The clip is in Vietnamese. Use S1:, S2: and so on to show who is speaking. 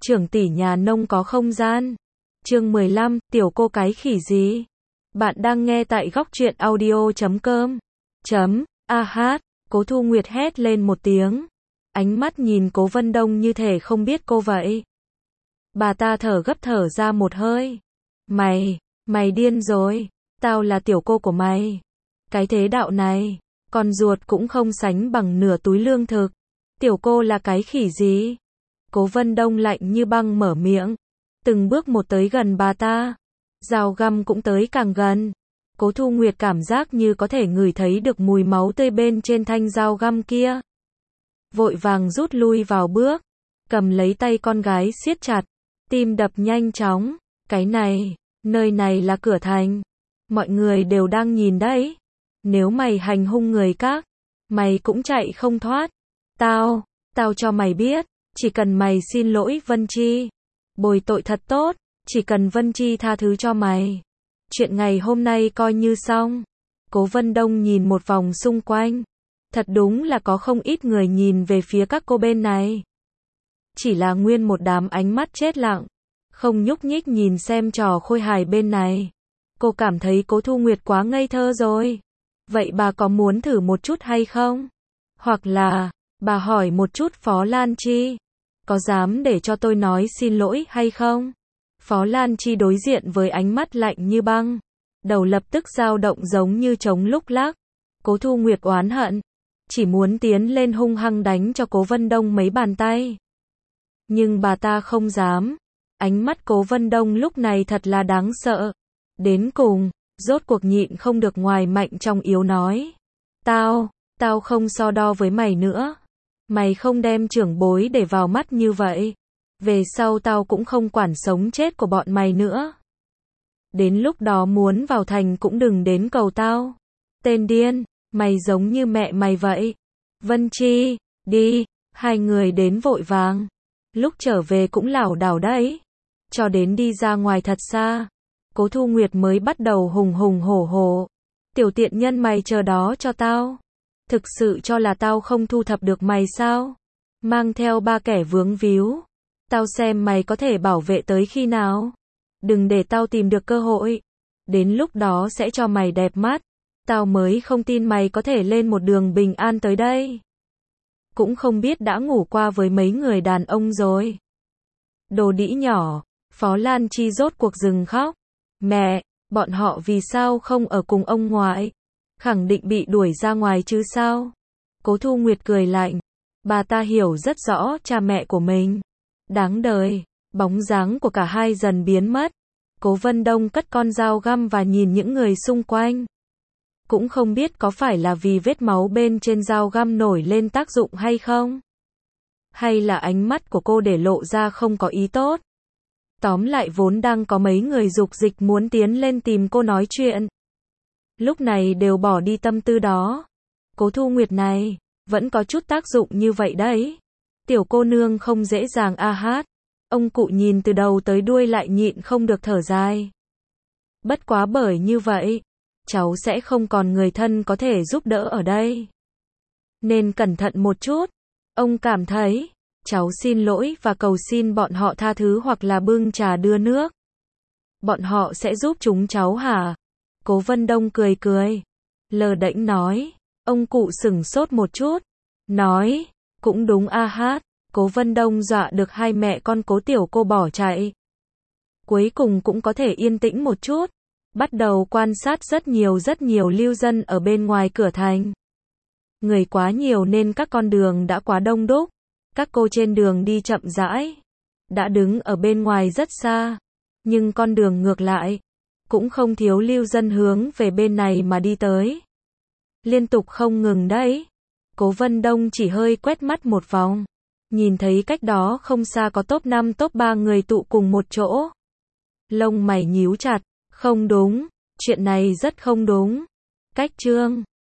S1: trưởng tỷ nhà nông có không gian. Chương 15, tiểu cô cái khỉ gì? Bạn đang nghe tại góc truyện audio.com. Ah, Cố Thu Nguyệt hét lên một tiếng. Ánh mắt nhìn Cố Vân Đông như thể không biết cô vậy. Bà ta thở gấp thở ra một hơi. Mày điên rồi. Tao là tiểu cô của mày. Cái thế đạo này, con ruột cũng không sánh bằng nửa túi lương thực. Tiểu cô là cái khỉ gì? Cố Vân Đông lạnh như băng mở miệng. Từng bước một tới gần bà ta. Dao găm cũng tới càng gần. Cố Thu Nguyệt cảm giác như có thể ngửi thấy được mùi máu tươi bên trên thanh dao găm kia. Vội vàng rút lui vào bước. Cầm lấy tay con gái siết chặt. Tim đập nhanh chóng. Cái này, nơi này là cửa thành. Mọi người đều đang nhìn đấy. Nếu mày hành hung người các, mày cũng chạy không thoát. Tao cho mày biết, chỉ cần mày xin lỗi Vân Chi, bồi tội thật tốt, chỉ cần Vân Chi tha thứ cho mày, chuyện ngày hôm nay coi như xong. Cố Vân Đông nhìn một vòng xung quanh. Thật đúng là có không ít người nhìn về phía các cô bên này. Chỉ là nguyên một đám ánh mắt chết lặng, không nhúc nhích nhìn xem trò khôi hài bên này. Cô cảm thấy Cố Thu Nguyệt quá ngây thơ rồi. Vậy bà có muốn thử một chút hay không? Hoặc là, bà hỏi một chút Phó Lan Chi, có dám để cho tôi nói xin lỗi hay không? Phó Lan Chi đối diện với ánh mắt lạnh như băng, đầu lập tức dao động giống như trống lúc lắc. Cố Thu Nguyệt oán hận, chỉ muốn tiến lên hung hăng đánh cho Cố Vân Đông mấy bàn tay. Nhưng bà ta không dám. Ánh mắt Cố Vân Đông lúc này thật là đáng sợ. Đến cùng, rốt cuộc nhịn không được ngoài mạnh trong yếu nói. Tao không so đo với mày nữa. Mày không đem trưởng bối để vào mắt như vậy. Về sau tao cũng không quản sống chết của bọn mày nữa. Đến lúc đó muốn vào thành cũng đừng đến cầu tao. Tên điên, mày giống như mẹ mày vậy. Vân Chi, đi, hai người đến vội vàng. Lúc trở về cũng lảo đảo đấy. Cho đến đi ra ngoài thật xa. Cố Thu Nguyệt mới bắt đầu hùng hùng hổ hổ. Tiểu tiện nhân mày chờ đó cho tao. Thực sự cho là tao không thu thập được mày sao? Mang theo ba kẻ vướng víu. Tao xem mày có thể bảo vệ tới khi nào. Đừng để tao tìm được cơ hội. Đến lúc đó sẽ cho mày đẹp mắt. Tao mới không tin mày có thể lên một đường bình an tới đây. Cũng không biết đã ngủ qua với mấy người đàn ông rồi. Đồ đĩ nhỏ. Phó Lan Chi rốt cuộc dừng khóc. Mẹ, bọn họ vì sao không ở cùng ông ngoại? Khẳng định bị đuổi ra ngoài chứ sao? Cố Thu Nguyệt cười lạnh. Bà ta hiểu rất rõ cha mẹ của mình. Đáng đời, bóng dáng của cả hai dần biến mất. Cố Vân Đông cất con dao găm và nhìn những người xung quanh. Cũng không biết có phải là vì vết máu bên trên dao găm nổi lên tác dụng hay không? Hay là ánh mắt của cô để lộ ra không có ý tốt? Tóm lại vốn đang có mấy người dục dịch muốn tiến lên tìm cô nói chuyện. Lúc này đều bỏ đi tâm tư đó. Cố Thu Nguyệt này, vẫn có chút tác dụng như vậy đấy. Tiểu cô nương không dễ dàng hát. Ông cụ nhìn từ đầu tới đuôi lại nhịn không được thở dài. Bất quá bởi như vậy, cháu sẽ không còn người thân có thể giúp đỡ ở đây. Nên cẩn thận một chút. Ông cảm thấy, cháu xin lỗi và cầu xin bọn họ tha thứ hoặc là bưng trà đưa nước. Bọn họ sẽ giúp chúng cháu hả? Cố Vân Đông cười cười. Lờ đễnh nói. Ông cụ sửng sốt một chút. Nói, cũng đúng hát. Cố Vân Đông dọa được hai mẹ con Cố tiểu cô bỏ chạy. Cuối cùng cũng có thể yên tĩnh một chút. Bắt đầu quan sát rất nhiều lưu dân ở bên ngoài cửa thành. Người quá nhiều nên các con đường đã quá đông đúc. Các cô trên đường đi chậm rãi. Đã đứng ở bên ngoài rất xa. Nhưng con đường ngược lại. Cũng không thiếu lưu dân hướng về bên này mà đi tới. Liên tục không ngừng đấy. Cố Vân Đông chỉ hơi quét mắt một vòng. Nhìn thấy cách đó không xa có top 5 top 3 người tụ cùng một chỗ. Lông mày nhíu chặt. Không đúng. Chuyện này rất không đúng. Cách trương.